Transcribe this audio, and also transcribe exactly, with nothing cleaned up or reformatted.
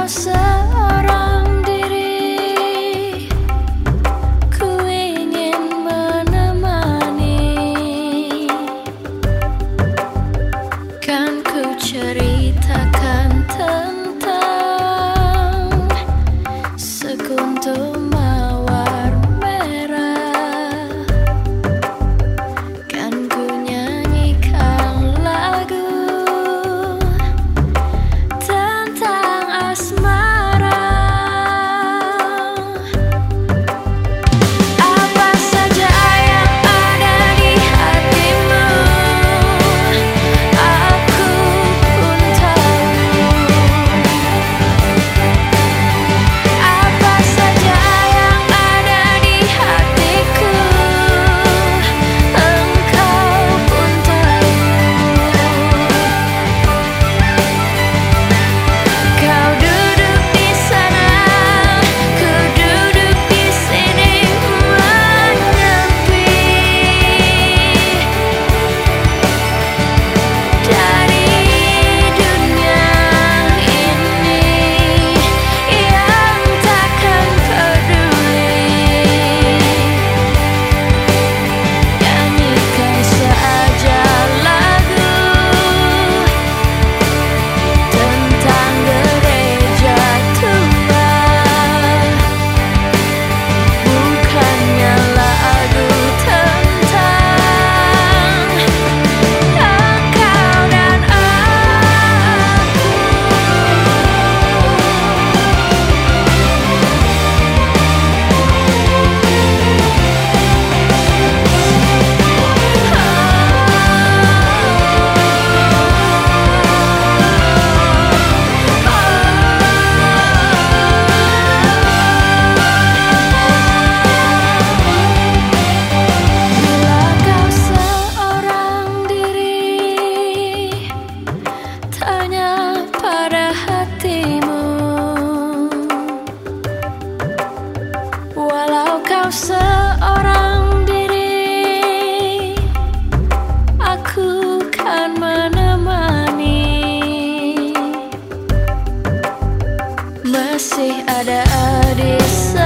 kau seorang diri, ku ingin menemani. Kan ku ceritakan tentang sekuntum mawar merah. Kan ku nyanyikan lagu tentang asmara. Apa saja yang ada di hatimu, aku pun tahu. Apa saja yang ada di hatiku, engkau pun tahu. Kau duduk di sana, ku duduk di sini menyepi. Dari dunia ini yang takkan peduli, nyanyikan saja lagu tentang gereja tua, bukannya lagu tentang engkau dan bila kau seorang diri, tanya pada hatimu. Walau kau seorang diri, aku kan menemani. Masih ada di sana